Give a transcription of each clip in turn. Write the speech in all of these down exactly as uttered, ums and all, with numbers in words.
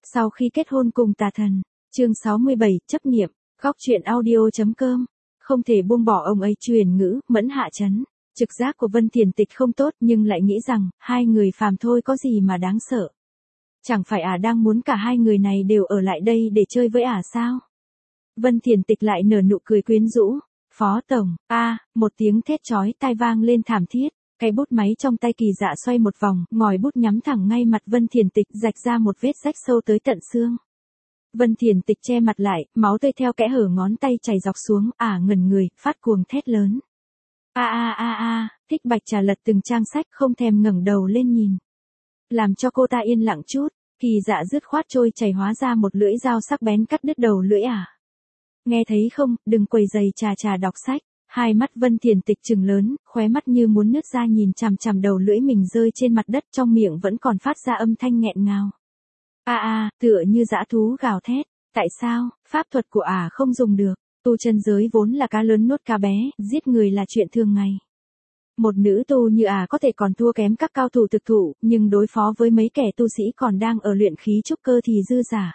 Sau khi kết hôn cùng tà thần, chương sáu mươi bảy, chấp niệm, góc truyện audio.com. Không thể buông bỏ ông ấy truyền ngữ, mẫn hạ chấn. Trực giác của Vân Thiền Tịch không tốt nhưng lại nghĩ rằng, hai người phàm thôi có gì mà đáng sợ. Chẳng phải ả à đang muốn cả hai người này đều ở lại đây để chơi với ả à sao? Vân Thiền Tịch lại nở nụ cười quyến rũ. Phó tổng, a à, một tiếng thét chói tai vang lên thảm thiết. Cái bút máy trong tay Kỳ Dạ xoay một vòng, ngòi bút nhắm thẳng ngay mặt Vân Thiền Tịch, rạch ra một vết rách sâu tới tận xương. Vân Thiền Tịch che mặt lại, máu tươi theo kẽ hở ngón tay chảy dọc xuống, ả à ngẩn người, phát cuồng thét lớn. A a a a, Thích Bạch Trà lật từng trang sách, không thèm ngẩng đầu lên nhìn. Làm cho cô ta yên lặng chút, Kỳ Dạ dứt khoát trôi chảy hóa ra một lưỡi dao sắc bén cắt đứt đầu lưỡi ả. À. Nghe thấy không, đừng quầy giày Trà Trà đọc sách. Hai mắt Vân Thiền Tịch trừng lớn, khóe mắt như muốn nứt ra nhìn chằm chằm đầu lưỡi mình rơi trên mặt đất, trong miệng vẫn còn phát ra âm thanh nghẹn ngào. A a, tựa như dã thú gào thét. Tại sao, pháp thuật của ả à không dùng được, tu chân giới vốn là cá lớn nuốt cá bé, giết người là chuyện thường ngày. Một nữ tu như ả à có thể còn thua kém các cao thủ thực thụ, nhưng đối phó với mấy kẻ tu sĩ còn đang ở luyện khí trúc cơ thì dư giả.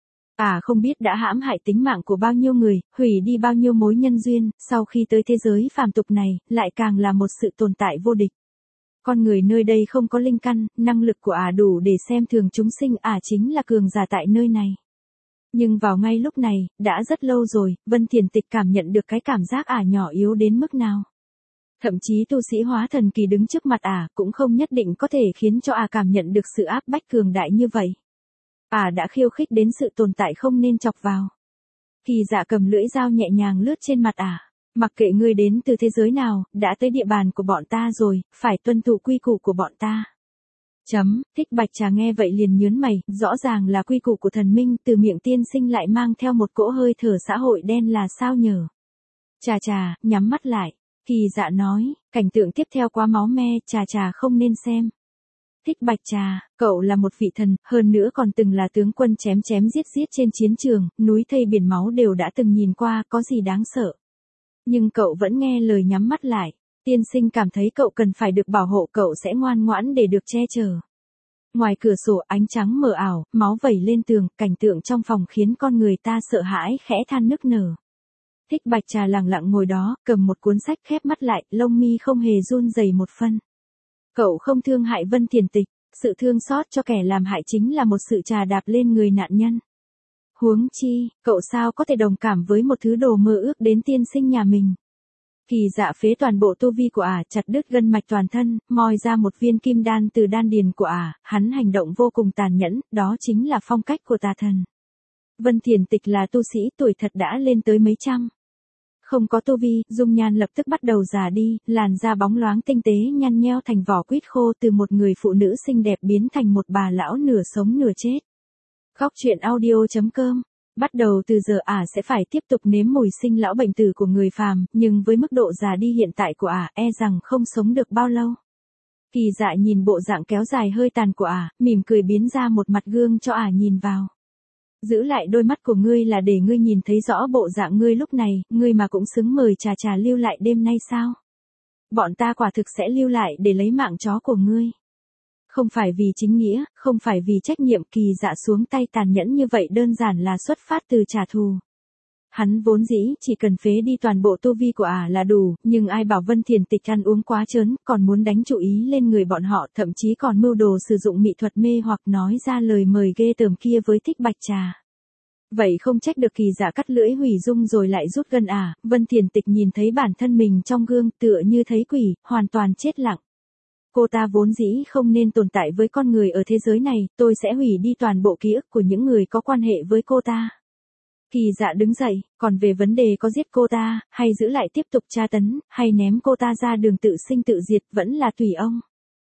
Ả à không biết đã hãm hại tính mạng của bao nhiêu người, hủy đi bao nhiêu mối nhân duyên, sau khi tới thế giới phàm tục này, lại càng là một sự tồn tại vô địch. Con người nơi đây không có linh căn, năng lực của ả à đủ để xem thường chúng sinh, ả à chính là cường giả tại nơi này. Nhưng vào ngay lúc này, đã rất lâu rồi, Vân Thiền Tịch cảm nhận được cái cảm giác ả à nhỏ yếu đến mức nào. Thậm chí tu sĩ hóa thần kỳ đứng trước mặt ả à, cũng không nhất định có thể khiến cho ả à cảm nhận được sự áp bách cường đại như vậy. Ả à đã khiêu khích đến sự tồn tại không nên chọc vào. Kỳ Dạ cầm lưỡi dao nhẹ nhàng lướt trên mặt ả. À. Mặc kệ ngươi đến từ thế giới nào, đã tới địa bàn của bọn ta rồi, phải tuân thủ quy củ của bọn ta. Chấm, Thích Bạch Trà nghe vậy liền nhớn mày, rõ ràng là quy củ của thần minh, từ miệng tiên sinh lại mang theo một cỗ hơi thở xã hội đen là sao nhở. Trà Trà, nhắm mắt lại. Kỳ Dạ nói, cảnh tượng tiếp theo quá máu me, Trà Trà không nên xem. Thích Bạch Trà, cậu là một vị thần, hơn nữa còn từng là tướng quân chém chém giết giết trên chiến trường, núi thây biển máu đều đã từng nhìn qua, có gì đáng sợ. Nhưng cậu vẫn nghe lời nhắm mắt lại. Tiên sinh cảm thấy cậu cần phải được bảo hộ, cậu sẽ ngoan ngoãn để được che chở. Ngoài cửa sổ ánh trắng mờ ảo, máu vẩy lên tường, cảnh tượng trong phòng khiến con người ta sợ hãi khẽ than nức nở. Thích Bạch Trà lặng lặng ngồi đó, cầm một cuốn sách khép mắt lại, lông mi không hề run rẩy một phân. Cậu không thương hại Vân Thiền Tịch, sự thương xót cho kẻ làm hại chính là một sự trà đạp lên người nạn nhân. Huống chi, cậu sao có thể đồng cảm với một thứ đồ mơ ước đến tiên sinh nhà mình. Kỳ Dạ phế toàn bộ tu vi của ả, à, chặt đứt gân mạch toàn thân, moi ra một viên kim đan từ đan điền của ả, à, hắn hành động vô cùng tàn nhẫn, đó chính là phong cách của tà thần. Vân Thiền Tịch là tu sĩ tuổi thật đã lên tới mấy trăm. Không có tu vi, dung nhan lập tức bắt đầu già đi, làn da bóng loáng tinh tế nhăn nheo thành vỏ quýt khô, từ một người phụ nữ xinh đẹp biến thành một bà lão nửa sống nửa chết. Góc truyện audio.com. Bắt đầu từ giờ ả à sẽ phải tiếp tục nếm mùi sinh lão bệnh tử của người phàm, nhưng với mức độ già đi hiện tại của ả, à, e rằng không sống được bao lâu. Kỳ Dạ nhìn bộ dạng kéo dài hơi tàn của ả, à, mỉm cười biến ra một mặt gương cho ả à nhìn vào. Giữ lại đôi mắt của ngươi là để ngươi nhìn thấy rõ bộ dạng ngươi lúc này, ngươi mà cũng xứng mời Trà Trà lưu lại đêm nay sao? Bọn ta quả thực sẽ lưu lại để lấy mạng chó của ngươi. Không phải vì chính nghĩa, không phải vì trách nhiệm, Kỳ Dạ xuống tay tàn nhẫn như vậy đơn giản là xuất phát từ trả thù. Hắn vốn dĩ chỉ cần phế đi toàn bộ tu vi của ả à là đủ, nhưng ai bảo Vân Thiền Tịch ăn uống quá trớn, còn muốn đánh chú ý lên người bọn họ, thậm chí còn mưu đồ sử dụng mỹ thuật mê hoặc nói ra lời mời ghê tởm kia với Thích Bạch Trà. Vậy không trách được Kỳ Dạ cắt lưỡi hủy dung rồi lại rút gân ả, à. Vân Thiền Tịch nhìn thấy bản thân mình trong gương, tựa như thấy quỷ, hoàn toàn chết lặng. Cô ta vốn dĩ không nên tồn tại với con người ở thế giới này, tôi sẽ hủy đi toàn bộ ký ức của những người có quan hệ với cô ta. Kỳ Dạ đứng dậy, còn về vấn đề có giết cô ta, hay giữ lại tiếp tục tra tấn, hay ném cô ta ra đường tự sinh tự diệt vẫn là tùy ông.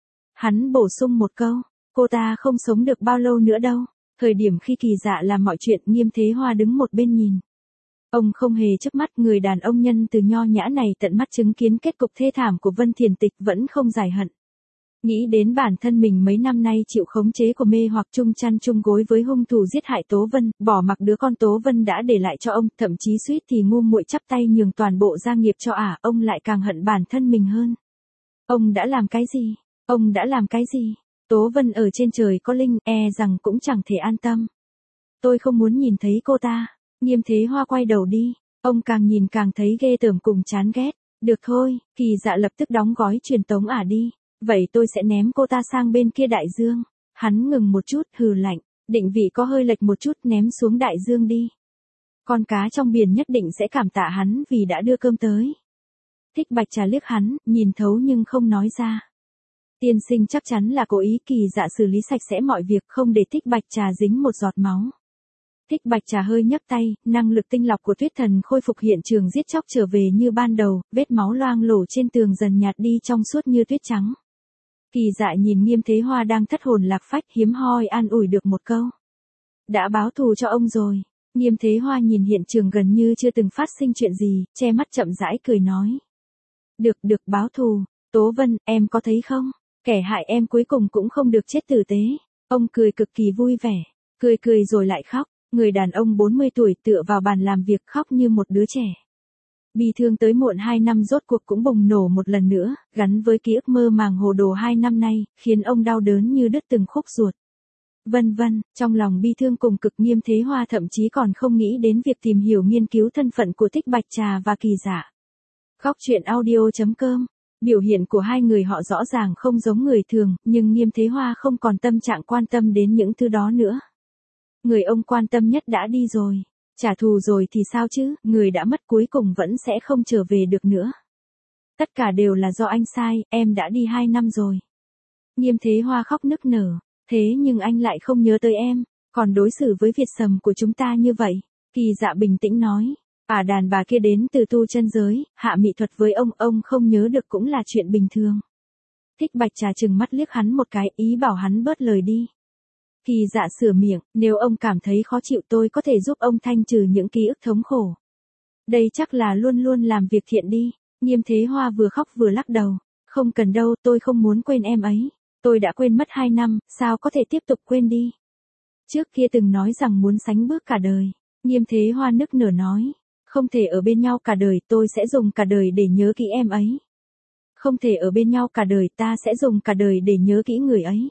Hắn bổ sung một câu, cô ta không sống được bao lâu nữa đâu. Thời điểm khi Kỳ Dạ làm mọi chuyện, Nghiêm Thế Hoa đứng một bên nhìn. Ông không hề chớp mắt, người đàn ông nhân từ nho nhã này tận mắt chứng kiến kết cục thê thảm của Vân Thiền Tịch vẫn không giải hận. Nghĩ đến bản thân mình mấy năm nay chịu khống chế của mê hoặc chung chăn chung gối với hung thủ giết hại Tố Vân, bỏ mặc đứa con Tố Vân đã để lại cho ông, thậm chí suýt thì ngu muội chắp tay nhường toàn bộ gia nghiệp cho ả, ông lại càng hận bản thân mình hơn. Ông đã làm cái gì? Ông đã làm cái gì? Tố Vân ở trên trời có linh, e rằng cũng chẳng thể an tâm. tôi không muốn nhìn thấy cô ta. Nghiêm Thế Hoa quay đầu đi, ông càng nhìn càng thấy ghê tởm cùng chán ghét. Được thôi, Kỳ Dạ lập tức đóng gói truyền tống ả đi. Vậy tôi sẽ ném cô ta sang bên kia đại dương. Hắn ngừng một chút, hừ lạnh, định vị có hơi lệch một chút, ném xuống đại dương đi. Con cá trong biển nhất định sẽ cảm tạ hắn vì đã đưa cơm tới. Thích Bạch Trà liếc hắn, nhìn thấu nhưng không nói ra. Tiên sinh chắc chắn là cố ý. Kỳ Dạ xử lý sạch sẽ mọi việc, không để Thích Bạch Trà dính một giọt máu. Thích Bạch Trà hơi nhấc tay, năng lực tinh lọc của Tuyết Thần khôi phục hiện trường giết chóc trở về như ban đầu, vết máu loang lổ trên tường dần nhạt đi trong suốt như tuyết trắng. Kỳ Dạ nhìn Nghiêm Thế Hoa đang thất hồn lạc phách, hiếm hoi an ủi được một câu. Đã báo thù cho ông rồi. Nghiêm Thế Hoa nhìn hiện trường gần như chưa từng phát sinh chuyện gì, che mắt chậm rãi cười nói. Được được, báo thù. Tố Vân, em có thấy không? Kẻ hại em cuối cùng cũng không được chết tử tế. Ông cười cực kỳ vui vẻ. Cười cười rồi lại khóc. Người đàn ông bốn mươi tuổi tựa vào bàn làm việc khóc như một đứa trẻ. Bi thương tới muộn hai năm rốt cuộc cũng bùng nổ một lần nữa, gắn với ký ức mơ màng hồ đồ hai năm nay, khiến ông đau đớn như đứt từng khúc ruột. Vân vân, trong lòng bi thương cùng cực, Nghiêm Thế Hoa thậm chí còn không nghĩ đến việc tìm hiểu nghiên cứu thân phận của Thích Bạch Trà và Kỳ Dạ. Khóc chuyện audio chấm com. Biểu hiện của hai người họ rõ ràng không giống người thường, nhưng Nghiêm Thế Hoa không còn tâm trạng quan tâm đến những thứ đó nữa. Người ông quan tâm nhất đã đi rồi. Trả thù rồi thì sao chứ, người đã mất cuối cùng vẫn sẽ không trở về được nữa. Tất cả đều là do anh sai, em đã đi hai năm rồi. Nghiêm Thế Hoa khóc nức nở, thế nhưng anh lại không nhớ tới em, còn đối xử với Việt Sầm của chúng ta như vậy. Kỳ Dạ bình tĩnh nói, à đàn bà kia đến từ tu chân giới, hạ mỹ thuật với ông, ông không nhớ được cũng là chuyện bình thường. Thích Bạch Trà trừng mắt liếc hắn một cái, ý bảo hắn bớt lời đi. Kỳ Dạ sửa miệng, nếu ông cảm thấy khó chịu tôi có thể giúp ông thanh trừ những ký ức thống khổ. Đây chắc là luôn luôn làm việc thiện đi. Nghiêm Thế Hoa vừa khóc vừa lắc đầu. Không cần đâu, tôi không muốn quên em ấy. Tôi đã quên mất hai năm, sao có thể tiếp tục quên đi. Trước kia từng nói rằng muốn sánh bước cả đời. Nghiêm Thế Hoa nức nở nói. Không thể ở bên nhau cả đời, tôi sẽ dùng cả đời để nhớ kỹ em ấy. Không thể ở bên nhau cả đời, ta sẽ dùng cả đời để nhớ kỹ người ấy.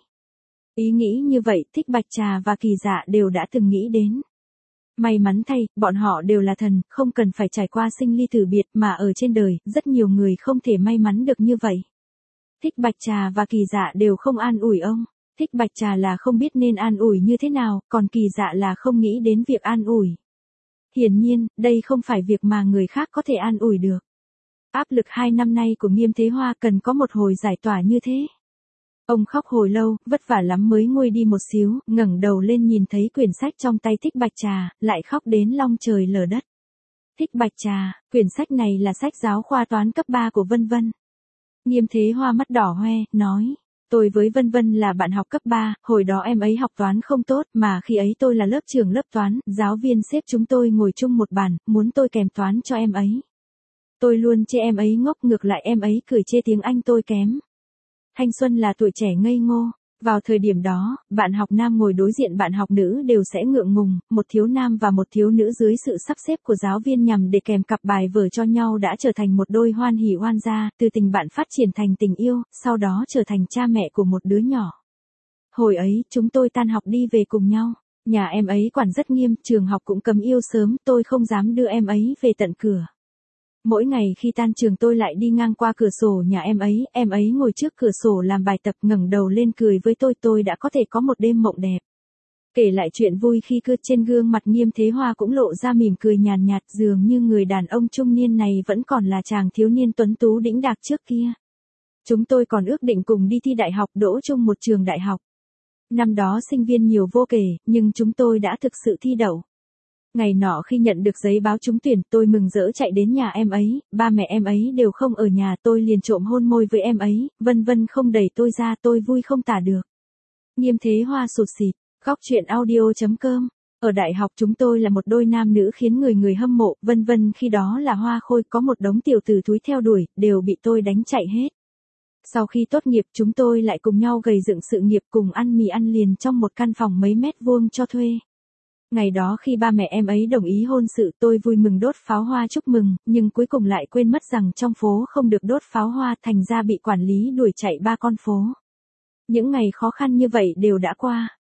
Ý nghĩ như vậy, Thích Bạch Trà và Kỳ Dạ đều đã từng nghĩ đến. May mắn thay, bọn họ đều là thần, không cần phải trải qua sinh ly tử biệt, mà ở trên đời, rất nhiều người không thể may mắn được như vậy. Thích Bạch Trà và Kỳ Dạ đều không an ủi ông. Thích Bạch Trà là không biết nên an ủi như thế nào, còn Kỳ Dạ là không nghĩ đến việc an ủi. Hiển nhiên, đây không phải việc mà người khác có thể an ủi được. Áp lực hai năm nay của Nghiêm Thế Hoa cần có một hồi giải tỏa như thế. Ông khóc hồi lâu, vất vả lắm mới nguôi đi một xíu, ngẩng đầu lên nhìn thấy quyển sách trong tay Thích Bạch Trà, lại khóc đến long trời lở đất. Thích Bạch Trà, quyển sách này là sách giáo khoa toán cấp ba của Vân Vân. Nghiêm Thế Hoa mắt đỏ hoe, nói, tôi với Vân Vân là bạn học cấp ba, hồi đó em ấy học toán không tốt, mà khi ấy tôi là lớp trưởng lớp toán, giáo viên xếp chúng tôi ngồi chung một bàn, muốn tôi kèm toán cho em ấy. Tôi luôn chê em ấy ngốc, ngược lại em ấy cười chê tiếng Anh tôi kém. Thanh xuân là tuổi trẻ ngây ngô. Vào thời điểm đó, bạn học nam ngồi đối diện bạn học nữ đều sẽ ngượng ngùng, một thiếu nam và một thiếu nữ dưới sự sắp xếp của giáo viên nhằm để kèm cặp bài vở cho nhau đã trở thành một đôi hoan hỉ oan gia, từ tình bạn phát triển thành tình yêu, sau đó trở thành cha mẹ của một đứa nhỏ. Hồi ấy, chúng tôi tan học đi về cùng nhau. Nhà em ấy quản rất nghiêm, trường học cũng cấm yêu sớm, tôi không dám đưa em ấy về tận cửa. Mỗi ngày khi tan trường tôi lại đi ngang qua cửa sổ nhà em ấy, em ấy ngồi trước cửa sổ làm bài tập, ngẩng đầu lên cười với tôi, tôi đã có thể có một đêm mộng đẹp. Kể lại chuyện vui khi cứ trên gương mặt Nghiêm Thế Hoa cũng lộ ra mỉm cười nhàn nhạt, dường như người đàn ông trung niên này vẫn còn là chàng thiếu niên tuấn tú đĩnh đạc trước kia. Chúng tôi còn ước định cùng đi thi đại học, đỗ chung một trường đại học. Năm đó sinh viên nhiều vô kể, nhưng chúng tôi đã thực sự thi đậu. Ngày nọ khi nhận được giấy báo trúng tuyển, tôi mừng rỡ chạy đến nhà em ấy, ba mẹ em ấy đều không ở nhà, tôi liền trộm hôn môi với em ấy, Vân Vân không đẩy tôi ra, tôi vui không tả được. Nghiêm Thế Hoa sụt sịt, khóc chuyện audio chấm com. Ở đại học chúng tôi là một đôi nam nữ khiến người người hâm mộ, Vân Vân khi đó là hoa khôi, có một đống tiểu tử thúi theo đuổi, đều bị tôi đánh chạy hết. Sau khi tốt nghiệp chúng tôi lại cùng nhau gầy dựng sự nghiệp, cùng ăn mì ăn liền trong một căn phòng mấy mét vuông cho thuê. Ngày đó khi ba mẹ em ấy đồng ý hôn sự, tôi vui mừng đốt pháo hoa chúc mừng, nhưng cuối cùng lại quên mất rằng trong phố không được đốt pháo hoa, thành ra bị quản lý đuổi chạy ba con phố. Những ngày khó khăn như vậy đều đã qua.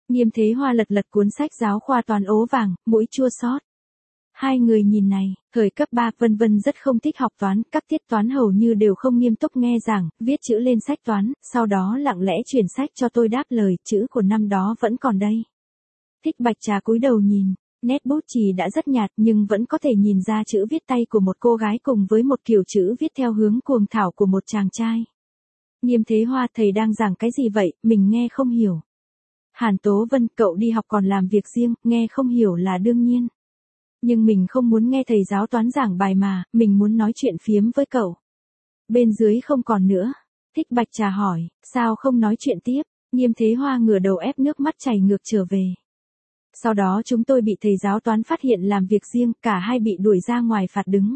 Nghiêm Thế Hoa lật lật cuốn sách giáo khoa toán ố vàng, mũi chua xót. Hai người nhìn này, thời cấp ba Vân Vân rất không thích học toán, các tiết toán hầu như đều không nghiêm túc nghe giảng, viết chữ lên sách toán, sau đó lặng lẽ chuyển sách cho tôi đáp lời, chữ của năm đó vẫn còn đây. Thích Bạch Trà cúi đầu nhìn, nét bút chì đã rất nhạt nhưng vẫn có thể nhìn ra chữ viết tay của một cô gái cùng với một kiểu chữ viết theo hướng cuồng thảo của một chàng trai. Nghiêm Thế Hoa, thầy đang giảng cái gì vậy, mình nghe không hiểu. Hàn Tố Vân, cậu đi học còn làm việc riêng, nghe không hiểu là đương nhiên. Nhưng mình không muốn nghe thầy giáo toán giảng bài mà, mình muốn nói chuyện phiếm với cậu. Bên dưới không còn nữa. Thích Bạch Trà hỏi, sao không nói chuyện tiếp? Nghiêm Thế Hoa ngửa đầu ép nước mắt chảy ngược trở về. Sau đó chúng tôi bị thầy giáo toán phát hiện làm việc riêng, cả hai bị đuổi ra ngoài phạt đứng.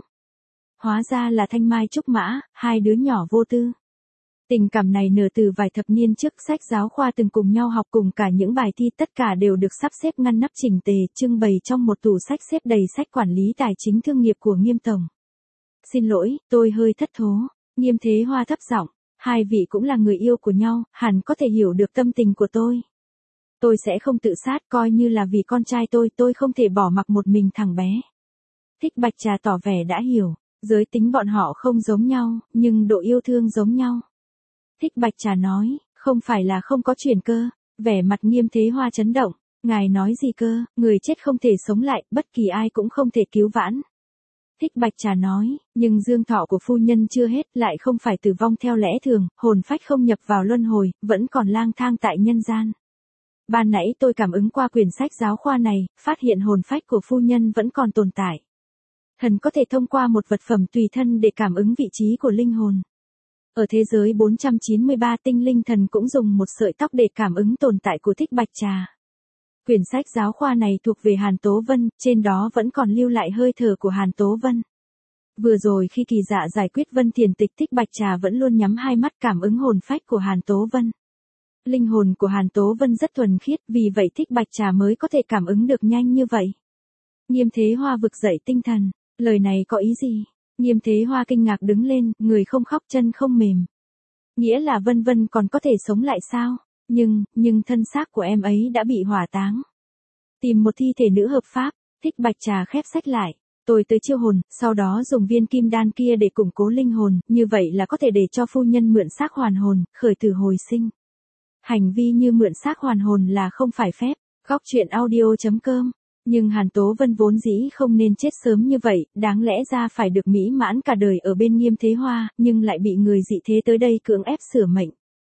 Hóa ra là Thanh Mai Trúc Mã, hai đứa nhỏ vô tư. Tình cảm này nở từ vài thập niên trước, sách giáo khoa từng cùng nhau học cùng cả những bài thi, tất cả đều được sắp xếp ngăn nắp chỉnh tề, trưng bày trong một tủ sách xếp đầy sách quản lý tài chính thương nghiệp của Nghiêm tổng. Xin lỗi, tôi hơi thất thố. Nghiêm Thế Hoa thấp giọng, hai vị cũng là người yêu của nhau, hẳn có thể hiểu được tâm tình của tôi. Tôi sẽ không tự sát, coi như là vì con trai tôi, tôi không thể bỏ mặc một mình thằng bé. Thích Bạch Trà tỏ vẻ đã hiểu, giới tính bọn họ không giống nhau, nhưng độ yêu thương giống nhau. Thích Bạch Trà nói, không phải là không có chuyển cơ, vẻ mặt Nghiêm Thế Hoa chấn động, ngài nói gì cơ, người chết không thể sống lại, bất kỳ ai cũng không thể cứu vãn. Thích Bạch Trà nói, nhưng dương thọ của phu nhân chưa hết, lại không phải tử vong theo lẽ thường, hồn phách không nhập vào luân hồi, vẫn còn lang thang tại nhân gian. Ban nãy tôi cảm ứng qua quyển sách giáo khoa này, phát hiện hồn phách của phu nhân vẫn còn tồn tại. Thần có thể thông qua một vật phẩm tùy thân để cảm ứng vị trí của linh hồn. Ở thế giới bốn trăm chín mươi ba, tinh linh thần cũng dùng một sợi tóc để cảm ứng tồn tại của Thích Bạch Trà. Quyển sách giáo khoa này thuộc về Hàn Tố Vân, trên đó vẫn còn lưu lại hơi thở của Hàn Tố Vân. Vừa rồi khi Kỳ Dạ giải quyết Vân Thiền Tịch, Thích Bạch Trà vẫn luôn nhắm hai mắt cảm ứng hồn phách của Hàn Tố Vân. Linh hồn của Hàn Tố Vân rất thuần khiết, vì vậy Thích Bạch Trà mới có thể cảm ứng được nhanh như vậy. Nghiêm Thế Hoa vực dậy tinh thần, lời này có ý gì? Nghiêm Thế Hoa kinh ngạc đứng lên, người không khóc chân không mềm. Nghĩa là Vân Vân còn có thể sống lại sao? Nhưng, nhưng thân xác của em ấy đã bị hỏa táng. Tìm một thi thể nữ hợp pháp, Thích Bạch Trà khép sách lại. Tôi tới chiêu hồn, sau đó dùng viên kim đan kia để củng cố linh hồn, như vậy là có thể để cho phu nhân mượn xác hoàn hồn, khởi tử hồi sinh. Hành vi như mượn xác hoàn hồn là không phải phép. Góc truyện audio chấm com. Nhưng Hàn Tố Vân vốn dĩ không nên chết sớm như vậy, đáng lẽ ra phải được mỹ mãn cả đời ở bên Nghiêm Thế Hoa, nhưng lại bị người dị thế tới đây cưỡng ép sửa mệnh.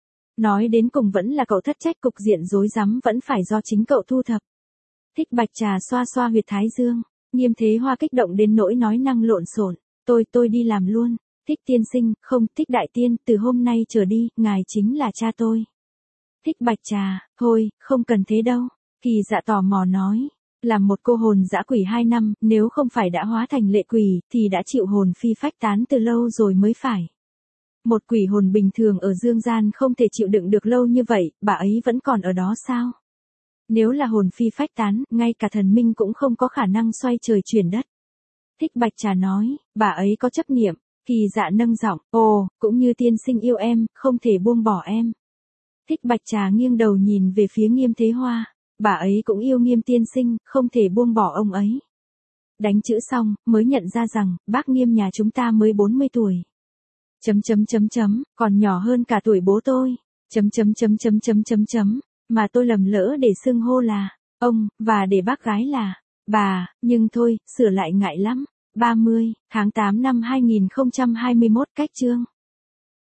Nói đến cùng vẫn là cậu thất trách, cục diện rối rắm vẫn phải do chính cậu thu thập. Thích Bạch Trà xoa xoa huyệt thái dương, Nghiêm Thế Hoa kích động đến nỗi nói năng lộn xộn, tôi tôi đi làm luôn. Thích tiên sinh, không, Thích đại tiên, từ hôm nay trở đi, ngài chính là cha tôi. Thích Bạch Trà, thôi, không cần thế đâu. Kỳ Dạ tò mò nói, làm một cô hồn dã quỷ hai năm, nếu không phải đã hóa thành lệ quỷ, thì đã chịu hồn phi phách tán từ lâu rồi mới phải. Một quỷ hồn bình thường ở dương gian không thể chịu đựng được lâu như vậy, bà ấy vẫn còn ở đó sao? Nếu là hồn phi phách tán, ngay cả thần minh cũng không có khả năng xoay trời chuyển đất. Thích Bạch Trà nói, bà ấy có chấp niệm. Kỳ Dạ nâng giọng, ồ, cũng như tiên sinh yêu em, không thể buông bỏ em. Thích Bạch Trà nghiêng đầu nhìn về phía Nghiêm Thế Hoa, bà ấy cũng yêu Nghiêm tiên sinh, không thể buông bỏ ông ấy. Đánh chữ xong, mới nhận ra rằng, bác Nghiêm nhà chúng ta mới bốn mươi tuổi. Chấm chấm chấm chấm, còn nhỏ hơn cả tuổi bố tôi. Chấm chấm chấm chấm chấm chấm chấm, mà tôi lầm lỡ để xưng hô là ông, và để bác gái là bà, nhưng thôi, sửa lại ngại lắm. ba mươi tháng tám năm hai nghìn không trăm hai mươi mốt, cách chương.